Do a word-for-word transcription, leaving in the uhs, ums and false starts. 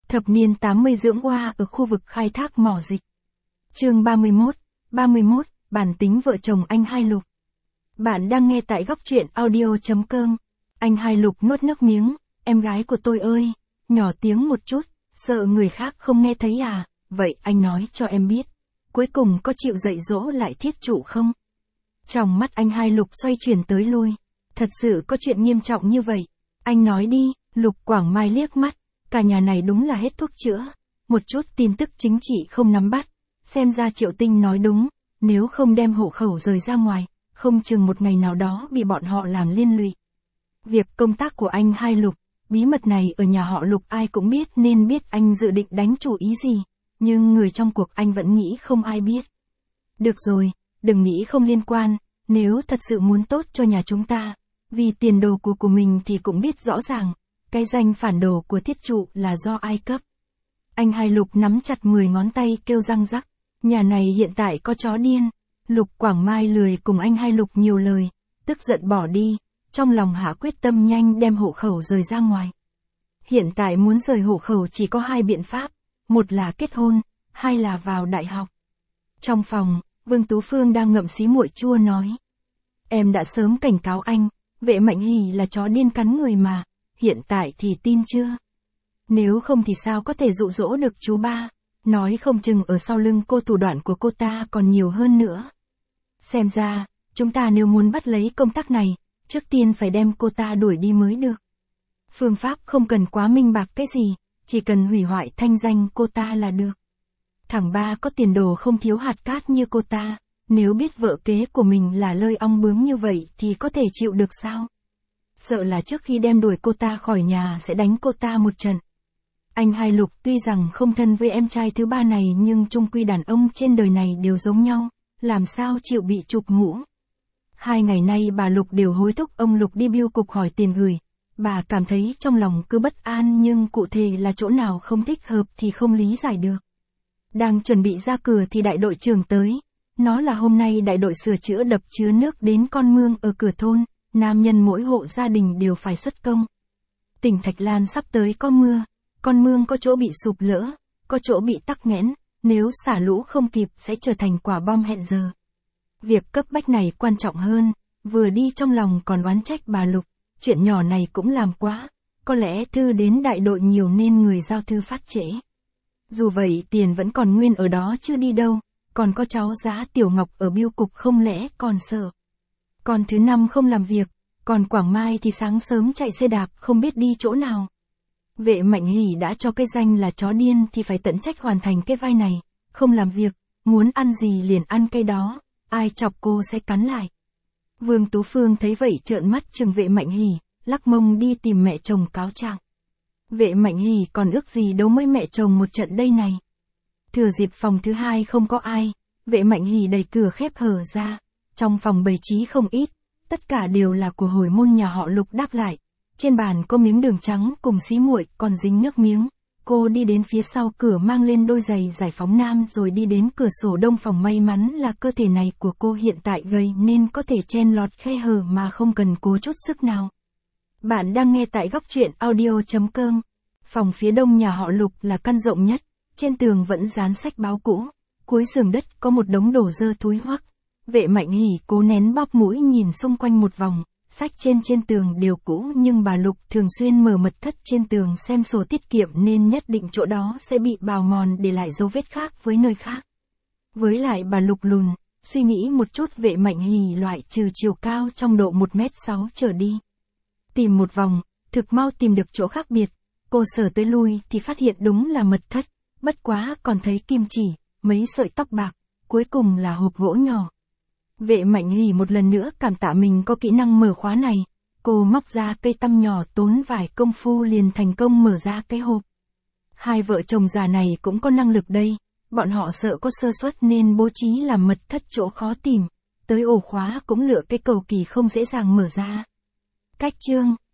Thập niên tám mươi dưỡng oa ở khu vực khai thác mỏ dịch. Chương ba mươi mốt, ba mươi mốt, bản tính vợ chồng anh Hai Lục. Bạn đang nghe tại góc truyện audio chấm com. Anh Hai Lục nuốt nước miếng, em gái của tôi ơi, nhỏ tiếng một chút, sợ người khác không nghe thấy à, vậy anh nói cho em biết, cuối cùng có chịu dạy dỗ lại thiết trụ không? Trong mắt anh Hai Lục xoay chuyển tới lui, thật sự có chuyện nghiêm trọng như vậy, anh nói đi. Lục Quảng Mai liếc mắt, cả nhà này đúng là hết thuốc chữa, một chút tin tức chính trị không nắm bắt, xem ra Triệu Tinh nói đúng, nếu không đem hộ khẩu rời ra ngoài, không chừng một ngày nào đó bị bọn họ làm liên lụy. Việc công tác của anh Hai Lục, bí mật này ở nhà họ Lục ai cũng biết nên biết anh dự định đánh chủ ý gì, nhưng người trong cuộc anh vẫn nghĩ không ai biết. Được rồi, đừng nghĩ không liên quan, nếu thật sự muốn tốt cho nhà chúng ta, vì tiền đồ của của mình thì cũng biết rõ ràng, cái danh phản đồ của thiết trụ là do ai cấp. Anh Hai Lục nắm chặt mười ngón tay kêu răng rắc, nhà này hiện tại có chó điên. Lục Quảng Mai lười cùng anh Hai Lục nhiều lời, tức giận bỏ đi, trong lòng hạ quyết tâm nhanh đem hộ khẩu rời ra ngoài. Hiện tại muốn rời hộ khẩu chỉ có hai biện pháp, một là kết hôn, hai là vào đại học. Trong phòng, Vương Tú Phương đang ngậm xí muội chua nói. Em đã sớm cảnh cáo anh, Vệ Mạnh Hỷ là chó điên cắn người mà, hiện tại thì tin chưa? Nếu không thì sao có thể dụ dỗ được chú ba, nói không chừng ở sau lưng cô thủ đoạn của cô ta còn nhiều hơn nữa. Xem ra, chúng ta nếu muốn bắt lấy công tác này, trước tiên phải đem cô ta đuổi đi mới được. Phương pháp không cần quá minh bạch cái gì, chỉ cần hủy hoại thanh danh cô ta là được. Thằng ba có tiền đồ không thiếu hạt cát như cô ta, nếu biết vợ kế của mình là lơi ong bướm như vậy thì có thể chịu được sao? Sợ là trước khi đem đuổi cô ta khỏi nhà sẽ đánh cô ta một trận. Anh Hai Lục tuy rằng không thân với em trai thứ ba này nhưng chung quy đàn ông trên đời này đều giống nhau, làm sao chịu bị chụp mũ. Hai ngày nay bà Lục đều hối thúc ông Lục đi bưu cục hỏi tiền gửi, bà cảm thấy trong lòng cứ bất an nhưng cụ thể là chỗ nào không thích hợp thì không lý giải được. Đang chuẩn bị ra cửa thì đại đội trưởng tới, nó là hôm nay đại đội sửa chữa đập chứa nước đến con mương ở cửa thôn, nam nhân mỗi hộ gia đình đều phải xuất công. Tỉnh Thạch Lan sắp tới có mưa, con mương có chỗ bị sụp lỡ, có chỗ bị tắc nghẽn, nếu xả lũ không kịp sẽ trở thành quả bom hẹn giờ. Việc cấp bách này quan trọng hơn, vừa đi trong lòng còn oán trách bà Lục, chuyện nhỏ này cũng làm quá, có lẽ thư đến đại đội nhiều nên người giao thư phát trễ. Dù vậy tiền vẫn còn nguyên ở đó chưa đi đâu, còn có cháu Giá Tiểu Ngọc ở bưu cục không lẽ còn sợ. Còn thứ năm không làm việc, còn Quảng Mai thì sáng sớm chạy xe đạp không biết đi chỗ nào. Vệ Mạnh Hỷ đã cho cái danh là chó điên thì phải tận trách hoàn thành cái vai này, không làm việc, muốn ăn gì liền ăn cái đó, ai chọc cô sẽ cắn lại. Vương Tú Phương thấy vậy trợn mắt chừng Vệ Mạnh Hỷ, lắc mông đi tìm mẹ chồng cáo trạng. Vệ Mạnh Hỷ còn ước gì đấu với mẹ chồng một trận đây này. Thừa dịp phòng thứ hai không có ai, Vệ Mạnh Hỷ đẩy cửa khép hở ra, trong phòng bày trí không ít, tất cả đều là của hồi môn nhà họ Lục đáp lại. Trên bàn có miếng đường trắng cùng xí muội còn dính nước miếng. Cô đi đến phía sau cửa mang lên đôi giày giải phóng nam rồi đi đến cửa sổ đông phòng, may mắn là cơ thể này của cô hiện tại gầy nên có thể chen lọt khe hở mà không cần cố chút sức nào. Bạn đang nghe tại góc truyện audio chấm com. Phòng phía đông nhà họ Lục là căn rộng nhất, trên tường vẫn dán sách báo cũ, cuối giường đất có một đống đồ dơ thúi hoắc. Vệ Mạnh Hỷ cố nén bóp mũi nhìn xung quanh một vòng. Sách trên trên tường đều cũ nhưng bà Lục thường xuyên mở mật thất trên tường xem sổ tiết kiệm nên nhất định chỗ đó sẽ bị bào mòn để lại dấu vết khác với nơi khác. Với lại bà Lục lùn, suy nghĩ một chút Vệ Mạnh Hỷ loại trừ chiều cao trong độ một mét sáu trở đi. Tìm một vòng, thực mau tìm được chỗ khác biệt, cô sờ tới lui thì phát hiện đúng là mật thất, bất quá còn thấy kim chỉ, mấy sợi tóc bạc, cuối cùng là hộp gỗ nhỏ. Vệ Mạnh Hỷ một lần nữa cảm tạ mình có kỹ năng mở khóa này, cô móc ra cây tăm nhỏ tốn vài công phu liền thành công mở ra cái hộp. Hai vợ chồng già này cũng có năng lực đây, bọn họ sợ có sơ suất nên bố trí làm mật thất chỗ khó tìm, tới ổ khóa cũng lựa cái cầu kỳ không dễ dàng mở ra. Cách chương